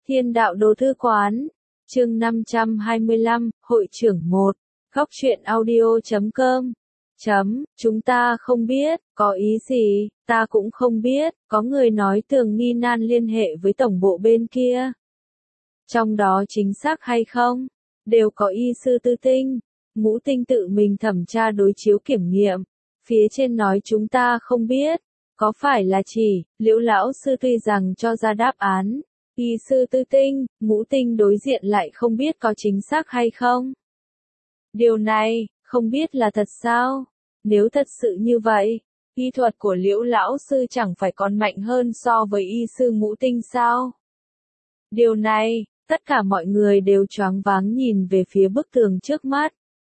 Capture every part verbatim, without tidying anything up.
Thiên đạo đồ thư quán, chương năm trăm hai mươi lăm, hội trưởng một, góc truyện audio chấm com. Chấm, chúng ta không biết, có ý gì, ta cũng không biết, có người nói Tường Nghi Nan liên hệ với tổng bộ bên kia. Trong đó chính xác hay không? Đều có y sư tư tinh, Ngũ Tinh tự mình thẩm tra đối chiếu kiểm nghiệm. Phía trên nói chúng ta không biết, có phải là chỉ, Liễu lão sư tuy rằng cho ra đáp án, y sư tư tinh, Ngũ Tinh đối diện lại không biết có chính xác hay không? Điều này, không biết là thật sao? Nếu thật sự như vậy, y thuật của Liễu lão sư chẳng phải còn mạnh hơn so với y sư Ngũ Tinh sao? Điều này, tất cả mọi người đều choáng váng nhìn về phía bức tường trước mắt.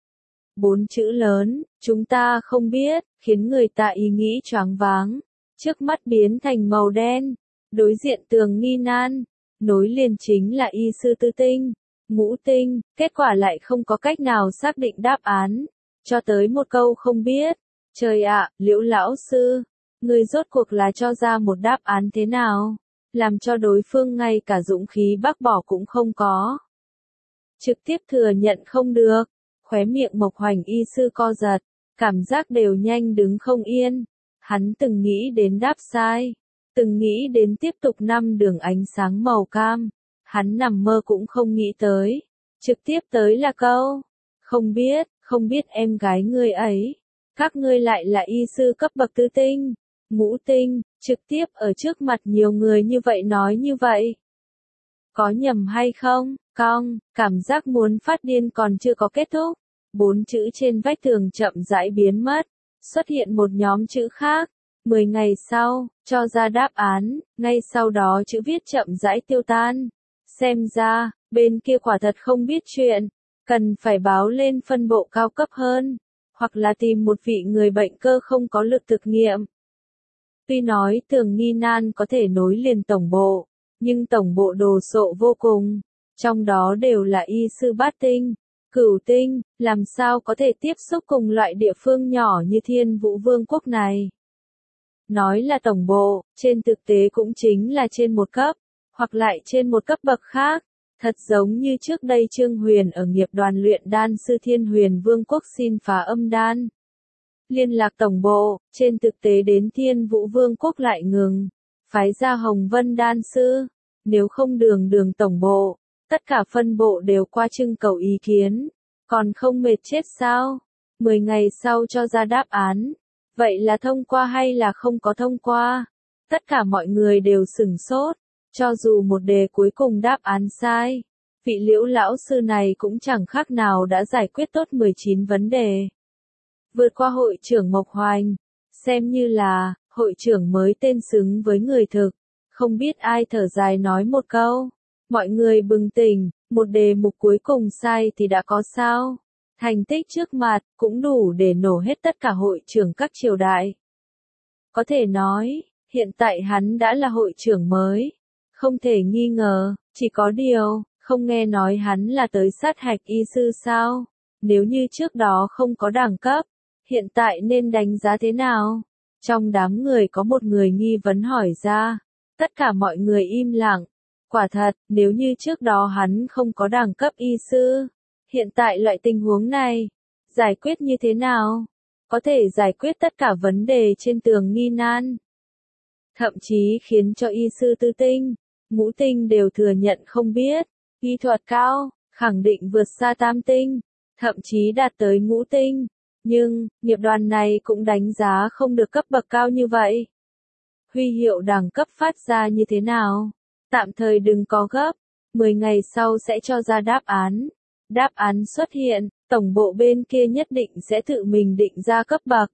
Bốn chữ lớn, chúng ta không biết, khiến người ta ý nghĩ choáng váng. Trước mắt biến thành màu đen, đối diện Tường Nghi Nan, nối liền chính là y sư tư tinh, Ngũ Tinh, kết quả lại không có cách nào xác định đáp án, cho tới một câu không biết. Trời ạ, Liễu lão sư, người rốt cuộc là cho ra một đáp án thế nào, làm cho đối phương ngay cả dũng khí bác bỏ cũng không có. Trực tiếp thừa nhận không được, khóe miệng Mộc Hoành y sư co giật, cảm giác đều nhanh đứng không yên. Hắn từng nghĩ đến đáp sai, từng nghĩ đến tiếp tục năm đường ánh sáng màu cam, hắn nằm mơ cũng không nghĩ tới, trực tiếp tới là câu, không biết, không biết em gái ngươi ấy, các ngươi lại là y sư cấp bậc tư tinh, Ngũ Tinh, trực tiếp ở trước mặt nhiều người như vậy nói như vậy. Có nhầm hay không, cong, cảm giác muốn phát điên còn chưa có kết thúc, bốn chữ trên vách tường chậm rãi biến mất. Xuất hiện một nhóm chữ khác, mười ngày sau, cho ra đáp án, ngay sau đó chữ viết chậm rãi tiêu tan. Xem ra, bên kia quả thật không biết chuyện, cần phải báo lên phân bộ cao cấp hơn, hoặc là tìm một vị người bệnh cơ không có lực thực nghiệm. Tuy nói Tường Nghi Nan có thể nối liền tổng bộ, nhưng tổng bộ đồ sộ vô cùng, trong đó đều là y sư bát tinh. Cửu tinh, làm sao có thể tiếp xúc cùng loại địa phương nhỏ như Thiên Vũ Vương quốc này? Nói là tổng bộ, trên thực tế cũng chính là trên một cấp, hoặc lại trên một cấp bậc khác, thật giống như trước đây Trương Huyền ở nghiệp đoàn luyện đan sư Thiên Huyền Vương quốc xin phá âm đan. Liên lạc tổng bộ, trên thực tế đến Thiên Vũ Vương quốc lại ngừng, phái ra Hồng Vân đan sư, nếu không đường đường tổng bộ. Tất cả phân bộ đều qua trưng cầu ý kiến, còn không mệt chết sao? mười ngày sau cho ra đáp án, vậy là thông qua hay là không có thông qua? Tất cả mọi người đều sửng sốt, cho dù một đề cuối cùng đáp án sai, vị Liễu lão sư này cũng chẳng khác nào đã giải quyết tốt mười chín vấn đề. Vượt qua hội trưởng Mộc Hoành, xem như là, hội trưởng mới tên xứng với người thực, không biết ai thở dài nói một câu. Mọi người bừng tỉnh, một đề mục cuối cùng sai thì đã có sao? Thành tích trước mặt, cũng đủ để nổ hết tất cả hội trưởng các triều đại. Có thể nói, hiện tại hắn đã là hội trưởng mới. Không thể nghi ngờ, chỉ có điều, không nghe nói hắn là tới sát hạch y sư sao? Nếu như trước đó không có đẳng cấp, hiện tại nên đánh giá thế nào? Trong đám người có một người nghi vấn hỏi ra. Tất cả mọi người im lặng. Quả thật, nếu như trước đó hắn không có đẳng cấp y sư, hiện tại loại tình huống này, giải quyết như thế nào? Có thể giải quyết tất cả vấn đề trên Tường Nghi Nan. Thậm chí khiến cho y sư tư tinh, Ngũ Tinh đều thừa nhận không biết, y thuật cao, khẳng định vượt xa tam tinh, thậm chí đạt tới Ngũ Tinh. Nhưng, nghiệp đoàn này cũng đánh giá không được cấp bậc cao như vậy. Huy hiệu đẳng cấp phát ra như thế nào? Tạm thời đừng có gấp, mười ngày sau sẽ cho ra đáp án. Đáp án xuất hiện, tổng bộ bên kia nhất định sẽ tự mình định ra cấp bậc.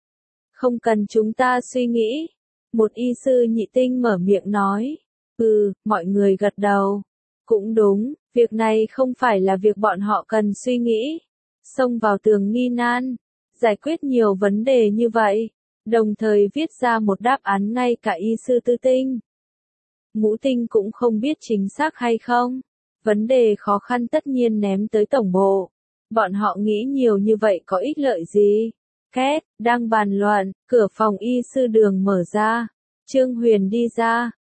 Không cần chúng ta suy nghĩ. Một y sư nhị tinh mở miệng nói. Ừ, mọi người gật đầu. Cũng đúng, việc này không phải là việc bọn họ cần suy nghĩ. Xông vào Tường Nghi Nan, giải quyết nhiều vấn đề như vậy, đồng thời viết ra một đáp án ngay cả y sư tư tinh. Ngũ Tinh cũng không biết chính xác hay không. Vấn đề khó khăn tất nhiên ném tới tổng bộ. Bọn họ nghĩ nhiều như vậy có ích lợi gì? Két, đang bàn luận, cửa phòng y sư đường mở ra. Trương Huyền đi ra,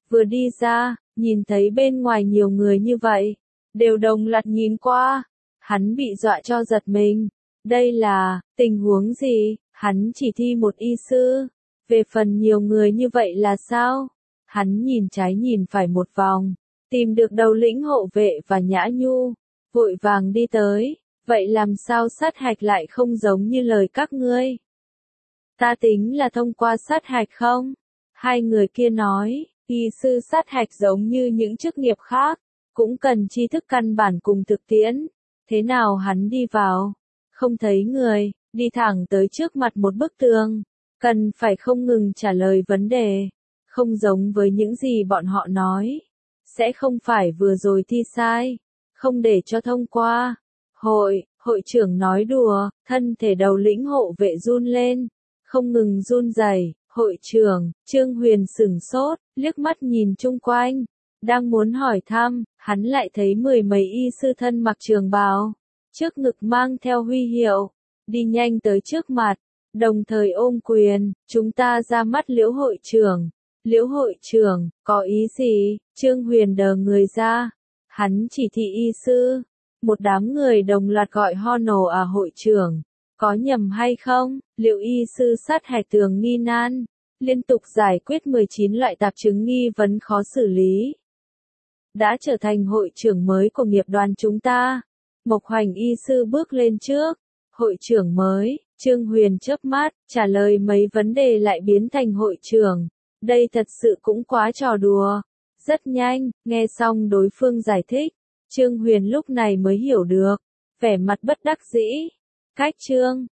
Vừa đi ra, nhìn thấy bên ngoài nhiều người như vậy, đều đồng loạt nhìn qua. Hắn bị dọa cho giật mình. Đây là, tình huống gì? Hắn chỉ thi một y sư. Về phần nhiều người như vậy là sao? Hắn nhìn trái nhìn phải một vòng, tìm được đầu lĩnh hộ vệ và Nhã Nhu, vội vàng đi tới. Vậy làm sao sát hạch lại không giống như lời các ngươi? Ta tính là thông qua sát hạch không? Hai người kia nói, y sư sát hạch giống như những chức nghiệp khác, cũng cần tri thức căn bản cùng thực tiễn. Thế nào hắn đi vào? Không thấy người, đi thẳng tới trước mặt một bức tường. Cần phải không ngừng trả lời vấn đề. Không giống với những gì bọn họ nói. Sẽ không phải vừa rồi thi sai. Không để cho thông qua. Hội, hội trưởng nói đùa, thân thể đầu lĩnh hộ vệ run lên. Không ngừng run rẩy. Hội trưởng, Trương Huyền sửng sốt, liếc mắt nhìn chung quanh. Đang muốn hỏi thăm, hắn lại thấy mười mấy y sư thân mặc trường bào. Trước ngực mang theo huy hiệu. Đi nhanh tới trước mặt. Đồng thời ôm quyền, chúng ta ra mắt Liễu hội trưởng. Liễu hội trưởng, có ý gì? Trương Huyền đờ người ra. Hắn chỉ thị y sư. Một đám người đồng loạt gọi honor à hội trưởng. Có nhầm hay không? Liệu y sư sát hạch tường nghi nan? Liên tục giải quyết mười chín loại tạp chứng nghi vấn khó xử lý. Đã trở thành hội trưởng mới của nghiệp đoàn chúng ta. Mộc Hoành y sư bước lên trước. Hội trưởng mới, Trương Huyền chớp mắt, trả lời mấy vấn đề lại biến thành hội trưởng. Đây thật sự cũng quá trò đùa. Rất nhanh, nghe xong đối phương giải thích. Trương Huyền lúc này mới hiểu được. Vẻ mặt bất đắc dĩ. Cách Trương,